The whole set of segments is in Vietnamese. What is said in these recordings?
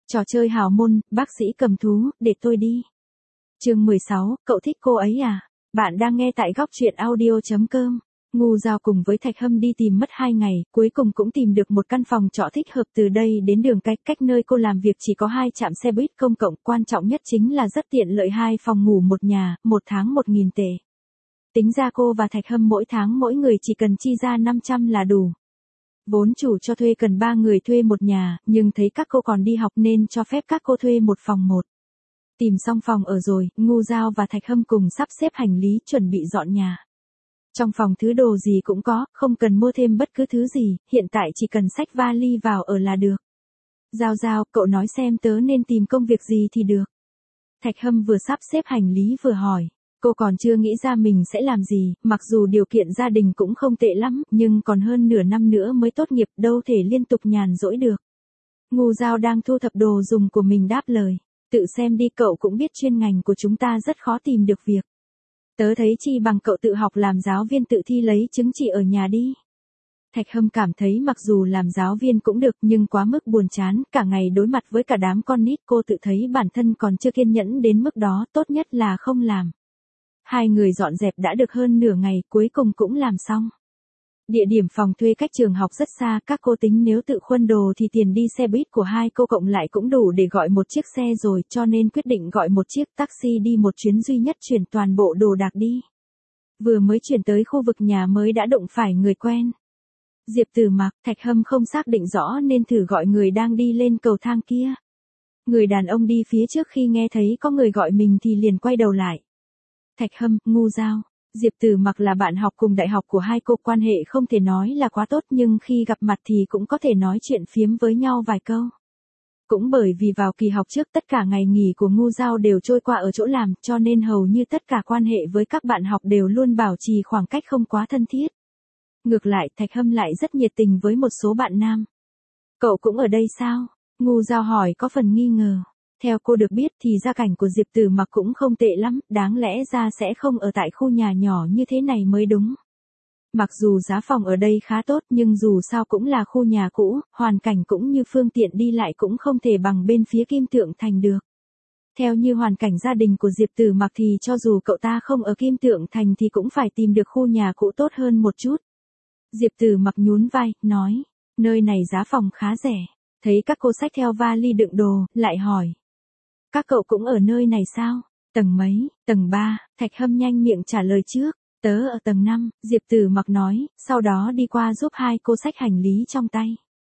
Trò chơi hào môn, bác sĩ cầm thú, để tôi đi. Chương 16, cậu thích cô ấy à? Bạn đang nghe tại góc truyện audio.com. Ngu Giao cùng với Thạch Hâm đi tìm mất 2 ngày, cuối cùng cũng tìm được một căn phòng trọ thích hợp. Từ đây đến đường cách nơi cô làm việc chỉ có 2 trạm xe buýt công cộng, quan trọng nhất chính là rất tiện lợi, 2 phòng ngủ 1 nhà, 1 tháng 1.000 tệ. Tính ra cô và Thạch Hâm mỗi tháng mỗi người chỉ cần chi ra 500 là đủ. Vốn chủ cho thuê cần 3 người thuê 1 nhà, nhưng thấy các cô còn đi học nên cho phép các cô thuê 1 phòng 1. Tìm xong phòng ở rồi, Ngu Giao và Thạch Hâm cùng sắp xếp hành lý chuẩn bị dọn nhà. Trong phòng thứ đồ gì cũng có, không cần mua thêm bất cứ thứ gì, hiện tại chỉ cần xách vali vào ở là được. Giao, cậu nói xem tớ nên tìm công việc gì thì được. Thạch Hâm vừa sắp xếp hành lý vừa hỏi. Cô còn chưa nghĩ ra mình sẽ làm gì, mặc dù điều kiện gia đình cũng không tệ lắm, nhưng còn hơn nửa năm nữa mới tốt nghiệp, đâu thể liên tục nhàn rỗi được. Ngu Giao đang thu thập đồ dùng của mình đáp lời. Tự xem đi, cậu cũng biết chuyên ngành của chúng ta rất khó tìm được việc. Tớ thấy chi bằng cậu tự học làm giáo viên, tự thi lấy chứng chỉ ở nhà đi. Thạch Hâm cảm thấy mặc dù làm giáo viên cũng được nhưng quá mức buồn chán, cả ngày đối mặt với cả đám con nít, cô tự thấy bản thân còn chưa kiên nhẫn đến mức đó, tốt nhất là không làm. 2 người dọn dẹp đã được hơn nửa ngày, cuối cùng cũng làm xong. Địa điểm phòng thuê cách trường học rất xa, các cô tính nếu tự khuân đồ thì tiền đi xe buýt của 2 cô cộng lại cũng đủ để gọi một chiếc xe rồi, cho nên quyết định gọi một chiếc taxi đi một chuyến duy nhất chuyển toàn bộ đồ đạc đi. Vừa mới chuyển tới khu vực nhà mới đã đụng phải người quen. Diệp Tử Mặc. Thạch Hâm không xác định rõ nên thử gọi người đang đi lên cầu thang kia. Người đàn ông đi phía trước khi nghe thấy có người gọi mình thì liền quay đầu lại. Thạch Hâm, Ngu Giao. Diệp Tử Mặc là bạn học cùng đại học của 2 cô, quan hệ không thể nói là quá tốt nhưng khi gặp mặt thì cũng có thể nói chuyện phiếm với nhau vài câu. Cũng bởi vì vào kỳ học trước tất cả ngày nghỉ của Ngu Giao đều trôi qua ở chỗ làm, cho nên hầu như tất cả quan hệ với các bạn học đều luôn bảo trì khoảng cách không quá thân thiết. Ngược lại, Thạch Hâm lại rất nhiệt tình với một số bạn nam. Cậu cũng ở đây sao? Ngu Giao hỏi có phần nghi ngờ. Theo cô được biết thì gia cảnh của Diệp Tử Mặc cũng không tệ lắm, đáng lẽ ra sẽ không ở tại khu nhà nhỏ như thế này mới đúng. Mặc dù giá phòng ở đây khá tốt nhưng dù sao cũng là khu nhà cũ, hoàn cảnh cũng như phương tiện đi lại cũng không thể bằng bên phía Kim Tượng Thành được. Theo như hoàn cảnh gia đình của Diệp Tử Mặc thì cho dù cậu ta không ở Kim Tượng Thành thì cũng phải tìm được khu nhà cũ tốt hơn một chút. Diệp Tử Mặc nhún vai, nói, nơi này giá phòng khá rẻ. Thấy các cô xách theo vali đựng đồ, lại hỏi. Các cậu cũng ở nơi này sao? Tầng mấy? Tầng 3, Thạch Hâm nhanh miệng trả lời trước. Tớ ở tầng 5, Diệp Tử Mặc nói, sau đó đi qua giúp 2 cô xách hành lý trong tay.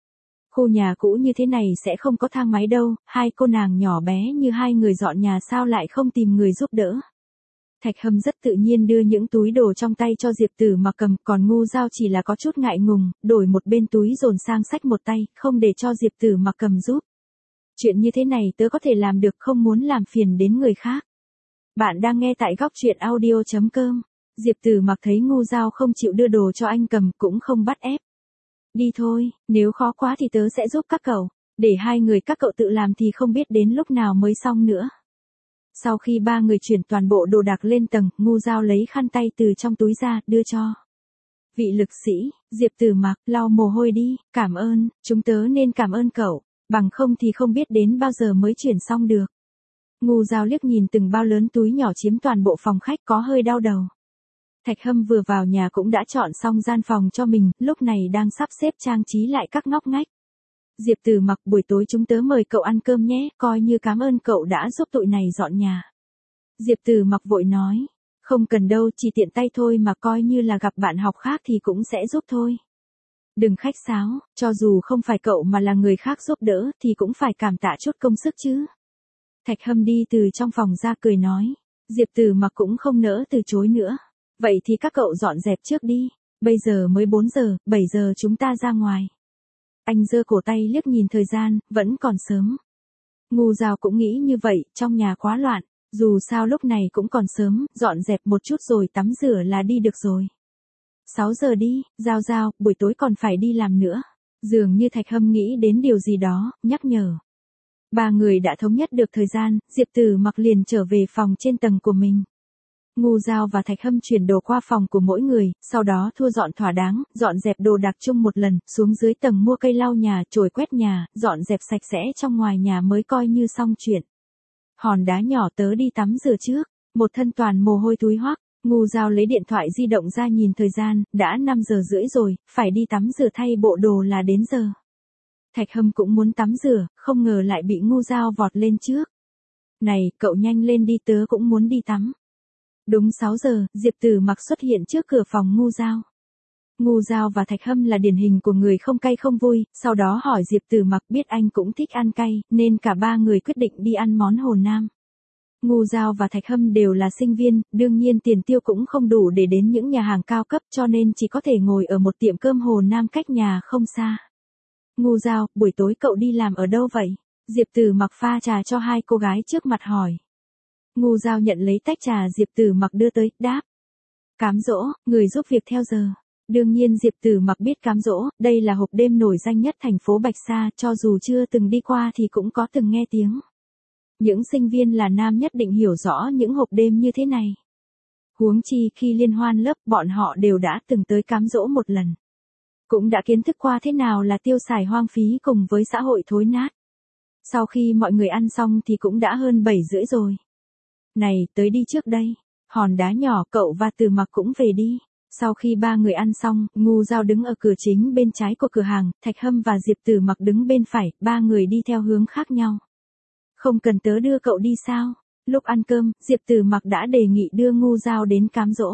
Khu nhà cũ như thế này sẽ không có thang máy đâu, 2 cô nàng nhỏ bé như 2 người dọn nhà sao lại không tìm người giúp đỡ. Thạch Hâm rất tự nhiên đưa những túi đồ trong tay cho Diệp Tử Mặc cầm, còn Ngu Giao chỉ là có chút ngại ngùng, đổi một bên túi dồn sang xách một tay, không để cho Diệp Tử Mặc cầm giúp. Chuyện như thế này tớ có thể làm được, không muốn làm phiền đến người khác. Bạn đang nghe tại góc truyện audio.com. Diệp Tử Mặc thấy Ngu Giao không chịu đưa đồ cho anh cầm cũng không bắt ép. Đi thôi, nếu khó quá thì tớ sẽ giúp các cậu, để 2 người các cậu tự làm thì không biết đến lúc nào mới xong nữa. Sau khi 3 người chuyển toàn bộ đồ đạc lên tầng, Ngu Giao lấy khăn tay từ trong túi ra, đưa cho. Vị lực sĩ, Diệp Tử Mặc, lau mồ hôi đi, cảm ơn, chúng tớ nên cảm ơn cậu, bằng không thì không biết đến bao giờ mới chuyển xong được. Ngu Giao liếc nhìn từng bao lớn túi nhỏ chiếm toàn bộ phòng khách có hơi đau đầu. Thạch Hâm vừa vào nhà cũng đã chọn xong gian phòng cho mình, lúc này đang sắp xếp trang trí lại các ngóc ngách. Diệp Tử Mặc, buổi tối chúng tớ mời cậu ăn cơm nhé, coi như cảm ơn cậu đã giúp tụi này dọn nhà. Diệp Tử Mặc vội nói, không cần đâu, chỉ tiện tay thôi mà, coi như là gặp bạn học khác thì cũng sẽ giúp thôi. Đừng khách sáo, cho dù không phải cậu mà là người khác giúp đỡ thì cũng phải cảm tạ chút công sức chứ. Thạch Hâm đi từ trong phòng ra cười nói, Diệp Tử Mặc cũng không nỡ từ chối nữa. Vậy thì các cậu dọn dẹp trước đi, bây giờ mới 4 giờ, 7 giờ chúng ta ra ngoài. Anh giơ cổ tay liếc nhìn thời gian, vẫn còn sớm. Ngu Giao cũng nghĩ như vậy, trong nhà quá loạn, dù sao lúc này cũng còn sớm, dọn dẹp một chút rồi tắm rửa là đi được rồi. 6 giờ đi, Giao, buổi tối còn phải đi làm nữa. Dường như Thạch Hâm nghĩ đến điều gì đó, nhắc nhở. 3 người đã thống nhất được thời gian, Diệp Tử Mặc liền trở về phòng trên tầng của mình. Ngu Dao và Thạch Hâm chuyển đồ qua phòng của mỗi người, sau đó thu dọn thỏa đáng, dọn dẹp đồ đạc chung một lần, xuống dưới tầng mua cây lau nhà, chổi quét nhà, dọn dẹp sạch sẽ trong ngoài nhà mới coi như xong chuyện. Hòn đá nhỏ tớ đi tắm rửa trước, một thân toàn mồ hôi túi hoắc. Ngu Dao lấy điện thoại di động ra nhìn thời gian, đã 5 giờ rưỡi rồi, phải đi tắm rửa thay bộ đồ là đến giờ. Thạch Hâm cũng muốn tắm rửa, không ngờ lại bị Ngu Dao vọt lên trước. Này, cậu nhanh lên đi, tớ cũng muốn đi tắm. Đúng 6 giờ, Diệp Tử Mặc xuất hiện trước cửa phòng Ngu Dao. Ngu Dao và Thạch Hâm là điển hình của người không cay không vui, sau đó hỏi Diệp Tử Mặc biết anh cũng thích ăn cay, nên cả ba người quyết định đi ăn món Hồ Nam. Ngu Dao và Thạch Hâm đều là sinh viên, đương nhiên tiền tiêu cũng không đủ để đến những nhà hàng cao cấp cho nên chỉ có thể ngồi ở một tiệm cơm Hồ Nam cách nhà không xa. Ngu Dao, buổi tối cậu đi làm ở đâu vậy? Diệp Tử Mặc pha trà cho hai cô gái trước mặt hỏi. Ngu Dao nhận lấy tách trà Diệp Tử Mặc đưa tới, đáp. Cám dỗ, người giúp việc theo giờ. Đương nhiên Diệp Tử Mặc biết cám dỗ, đây là hộp đêm nổi danh nhất thành phố Bạch Sa, cho dù chưa từng đi qua thì cũng có từng nghe tiếng. Những sinh viên là nam nhất định hiểu rõ những hộp đêm như thế này. Huống chi khi liên hoan lớp bọn họ đều đã từng tới cám dỗ một lần. Cũng đã kiến thức qua thế nào là tiêu xài hoang phí cùng với xã hội thối nát. Sau khi mọi người ăn xong thì cũng đã hơn 7 rưỡi rồi. Này, tới đi trước đây. Hòn đá nhỏ, cậu và Tử Mặc cũng về đi. Sau khi ba người ăn xong, Ngu Dao đứng ở cửa chính bên trái của cửa hàng, Thạch Hâm và Diệp Tử Mặc đứng bên phải, ba người đi theo hướng khác nhau. Không cần tớ đưa cậu đi sao? Lúc ăn cơm, Diệp Tử Mặc đã đề nghị đưa Ngu Dao đến cám dỗ.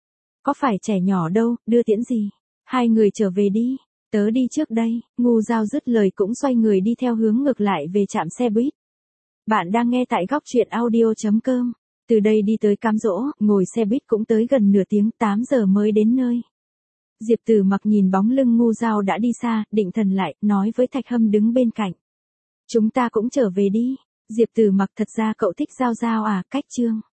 Có phải trẻ nhỏ đâu, đưa tiễn gì? Hai người trở về đi. Tớ đi trước đây. Ngu Dao dứt lời cũng xoay người đi theo hướng ngược lại về trạm xe buýt. Bạn đang nghe tại góc truyện audio.com. Từ đây đi tới cám dỗ, ngồi xe buýt cũng tới gần nửa tiếng, 8 giờ mới đến nơi. Diệp Tử Mặc nhìn bóng lưng Ngu Dao đã đi xa, định thần lại, nói với Thạch Hâm đứng bên cạnh. Chúng ta cũng trở về đi. Diệp Tử Mặc, thật ra cậu thích Giao Giao à, cách chương.